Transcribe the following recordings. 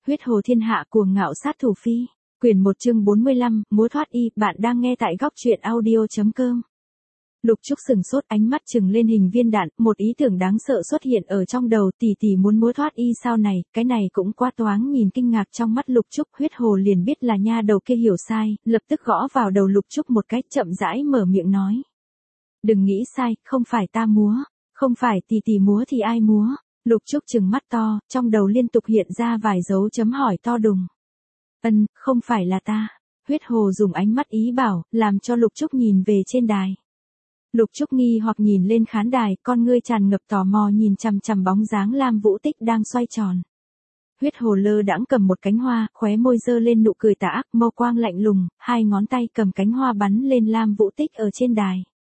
Huyết hồ thiên hạ cuồng ngạo sát thủ phi. Quyển 1 chương 45, múa thoát y, bạn đang nghe tại góc truyện audio.com. Lục Trúc sừng sốt, ánh mắt trừng lên hình viên đạn, một ý tưởng đáng sợ xuất hiện ở trong đầu, tỷ muốn múa thoát y sao này, cái này cũng quá toáng. Nhìn kinh ngạc trong mắt Lục Trúc, Huyết hồ liền biết là nha đầu kia hiểu sai, lập tức gõ vào đầu Lục Trúc một cái, chậm rãi mở miệng nói. Đừng nghĩ sai, không phải ta múa, không phải tỷ múa thì ai múa? Lục Trúc trừng mắt to, trong đầu liên tục hiện ra vài dấu chấm hỏi to đùng. Không phải là ta. Huyết hồ dùng ánh mắt ý bảo, làm cho Lục Trúc nhìn về trên đài. Lục Trúc nghi hoặc nhìn lên khán đài, con ngươi tràn ngập tò mò nhìn chằm chằm bóng dáng Lam Vũ Tích đang xoay tròn. Huyết hồ lơ đãng cầm một cánh hoa, khóe môi dơ lên nụ cười tà ác, mâu quang lạnh lùng, hai ngón tay cầm cánh hoa bắn lên Lam Vũ Tích ở trên đài.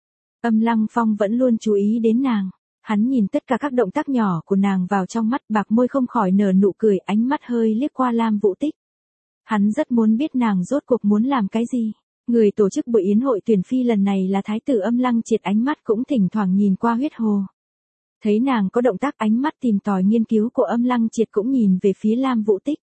Âm Lăng Phong vẫn luôn chú ý đến nàng. Hắn nhìn tất cả các động tác nhỏ của nàng vào trong mắt, bạc môi không khỏi nở nụ cười, ánh mắt hơi liếc qua Lam Vũ Tích. Hắn rất muốn biết nàng rốt cuộc muốn làm cái gì. Người tổ chức buổi yến hội tuyển phi lần này là thái tử Âm Lăng Triệt, ánh mắt cũng thỉnh thoảng nhìn qua Huyết hồ. Thấy nàng có động tác, ánh mắt tìm tòi nghiên cứu của Âm Lăng Triệt cũng nhìn về phía Lam Vũ Tích.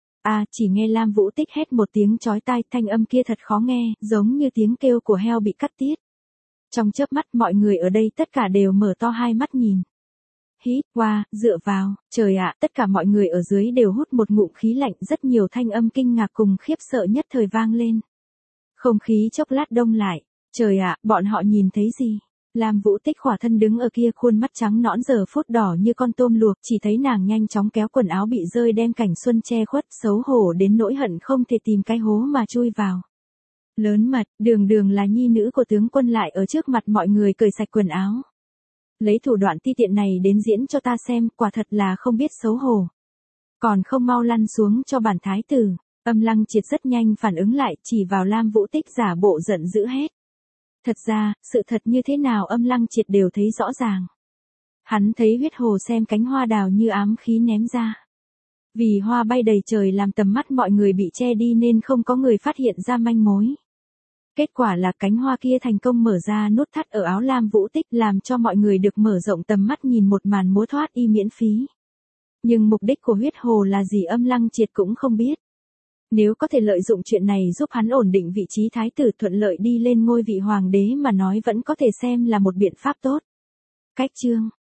Chỉ nghe Lam Vũ Tích hét một tiếng chói tai, thanh âm kia thật khó nghe, giống như tiếng kêu của heo bị cắt tiết. Trong chớp mắt mọi người ở đây tất cả đều mở to hai mắt nhìn. Hít qua, dựa vào, trời ạ, tất cả mọi người ở dưới đều hút một ngụm khí lạnh, rất nhiều thanh âm kinh ngạc cùng khiếp sợ nhất thời vang lên. Không khí chốc lát đông lại, trời ạ, bọn họ nhìn thấy gì? Lam Vũ Tích khỏa thân đứng ở kia, khuôn mắt trắng nõn giờ phút đỏ như con tôm luộc, chỉ thấy nàng nhanh chóng kéo quần áo bị rơi đem cảnh xuân che khuất, xấu hổ đến nỗi hận không thể tìm cái hố mà chui vào. Lớn mật, đường là nhi nữ của tướng quân lại ở trước mặt mọi người cởi sạch quần áo. Lấy thủ đoạn ti tiện này đến diễn cho ta xem, quả thật là không biết xấu hổ. Còn không mau lăn xuống cho bản thái tử. Âm Lăng Triệt rất nhanh phản ứng lại, chỉ vào Lam Vũ Tích giả bộ giận dữ hét. Thật ra, sự thật như thế nào Âm Lăng Triệt đều thấy rõ ràng. Hắn thấy Huyết hồ xem cánh hoa đào như ám khí ném ra. Vì hoa bay đầy trời làm tầm mắt mọi người bị che đi nên không có người phát hiện ra manh mối. Kết quả là cánh hoa kia thành công mở ra nút thắt ở áo Lam Vũ Tích, làm cho mọi người được mở rộng tầm mắt nhìn một màn múa thoát y miễn phí. Nhưng mục đích của Huyết hồ là gì Âm Lăng Triệt cũng không biết. Nếu có thể lợi dụng chuyện này giúp hắn ổn định vị trí thái tử, thuận lợi đi lên ngôi vị hoàng đế mà nói, vẫn có thể xem là một biện pháp tốt. Cách chương